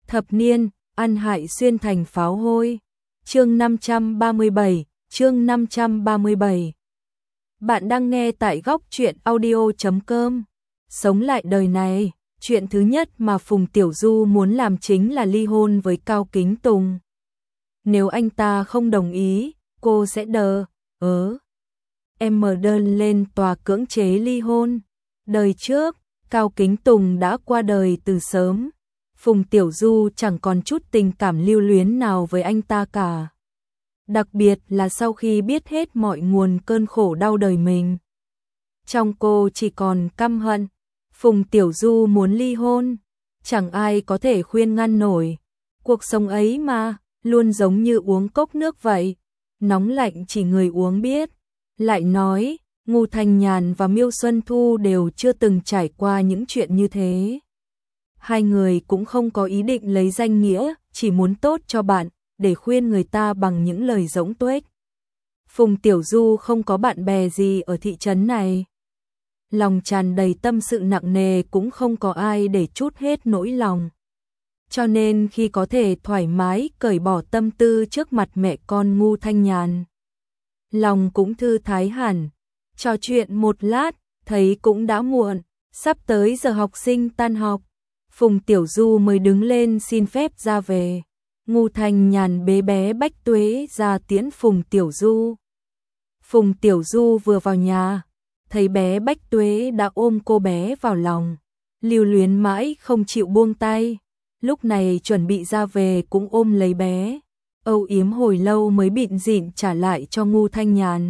Thập niên, ăn hại xuyên thành pháo hôi. Chương 537, chương 537. Bạn đang nghe tại góc truyện audio.com. Sống lại đời này, chuyện thứ nhất mà Phùng Tiểu Du muốn làm chính là ly hôn với Cao Kính Tùng. Nếu anh ta không đồng ý, cô sẽ em mở đơn lên tòa cưỡng chế ly hôn. Đời trước, Cao Kính Tùng đã qua đời từ sớm. Phùng Tiểu Du chẳng còn chút tình cảm lưu luyến nào với anh ta cả. Đặc biệt là sau khi biết hết mọi nguồn cơn khổ đau đời mình. Trong cô chỉ còn căm hận. Phùng Tiểu Du muốn ly hôn, chẳng ai có thể khuyên ngăn nổi. Cuộc sống ấy mà, luôn giống như uống cốc nước vậy. Nóng lạnh chỉ người uống biết. Lại nói, Ngô Thanh Nhàn và Miêu Xuân Thu đều chưa từng trải qua những chuyện như thế. Hai người cũng không có ý định lấy danh nghĩa, chỉ muốn tốt cho bạn, để khuyên người ta bằng những lời rỗng tuếch. Phùng Tiểu Du không có bạn bè gì ở thị trấn này. Lòng tràn đầy tâm sự nặng nề, cũng không có ai để trút hết nỗi lòng. Cho nên khi có thể thoải mái cởi bỏ tâm tư trước mặt mẹ con Ngô Thanh Nhàn, lòng cũng thư thái hẳn. Trò chuyện một lát, thấy cũng đã muộn, sắp tới giờ học sinh tan học. Phùng Tiểu Du mới đứng lên xin phép ra về. Ngô Thanh Nhàn bế bé Bách Tuế ra tiễn Phùng Tiểu Du. Phùng Tiểu Du vừa vào nhà, thấy bé Bách Tuế đã ôm cô bé vào lòng, lưu luyến mãi không chịu buông tay. Lúc này chuẩn bị ra về cũng ôm lấy bé, âu yếm hồi lâu mới bịn dịn trả lại cho Ngô Thanh Nhàn.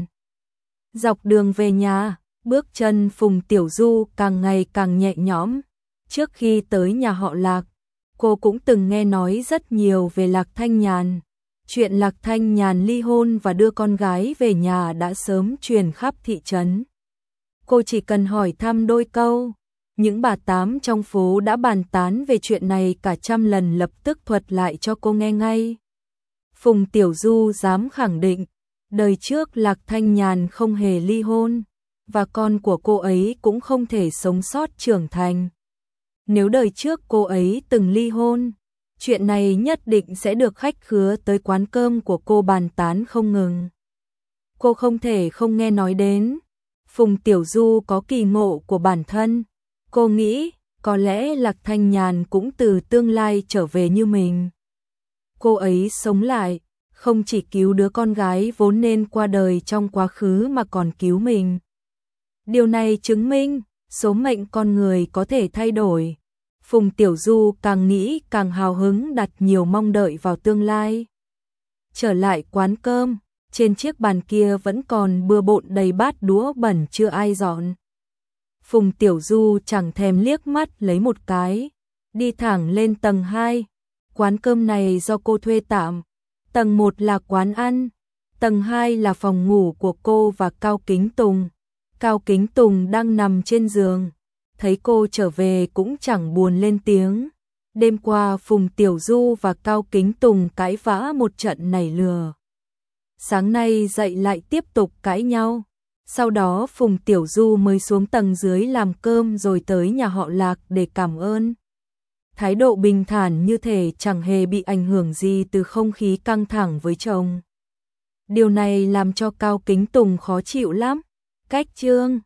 Dọc đường về nhà, bước chân Phùng Tiểu Du càng ngày càng nhẹ nhõm. Trước khi tới nhà họ Lạc, cô cũng từng nghe nói rất nhiều về Lạc Thanh Nhàn. Chuyện Lạc Thanh Nhàn ly hôn và đưa con gái về nhà đã sớm truyền khắp thị trấn. Cô chỉ cần hỏi thăm đôi câu, những bà tám trong phố đã bàn tán về chuyện này cả trăm lần, lập tức thuật lại cho cô nghe ngay. Phùng Tiểu Du dám khẳng định, đời trước Lạc Thanh Nhàn không hề ly hôn, và con của cô ấy cũng không thể sống sót trưởng thành. Nếu đời trước cô ấy từng ly hôn, chuyện này nhất định sẽ được khách khứa tới quán cơm của cô bàn tán không ngừng. Cô không thể không nghe nói đến. Phùng Tiểu Du có kỳ ngộ của bản thân. Cô nghĩ, có lẽ Lạc Thanh Nhàn cũng từ tương lai trở về như mình. Cô ấy sống lại, không chỉ cứu đứa con gái vốn nên qua đời trong quá khứ mà còn cứu mình. Điều này chứng minh, số mệnh con người có thể thay đổi. Phùng Tiểu Du càng nghĩ càng hào hứng, đặt nhiều mong đợi vào tương lai. Trở lại quán cơm, trên chiếc bàn kia vẫn còn bừa bộn đầy bát đũa bẩn chưa ai dọn. Phùng Tiểu Du chẳng thèm liếc mắt lấy một cái, đi thẳng lên tầng 2. Quán cơm này do cô thuê tạm. Tầng 1 là quán ăn, tầng 2 là phòng ngủ của cô và Cao Kính Tùng. Cao Kính Tùng đang nằm trên giường, thấy cô trở về cũng chẳng buồn lên tiếng. Đêm qua Phùng Tiểu Du và Cao Kính Tùng cãi vã một trận nảy lửa. Sáng nay dậy lại tiếp tục cãi nhau. Sau đó Phùng Tiểu Du mới xuống tầng dưới làm cơm rồi tới nhà họ Lạc để cảm ơn. Thái độ bình thản như thể chẳng hề bị ảnh hưởng gì từ không khí căng thẳng với chồng. Điều này làm cho Cao Kính Tùng khó chịu lắm. Cách chương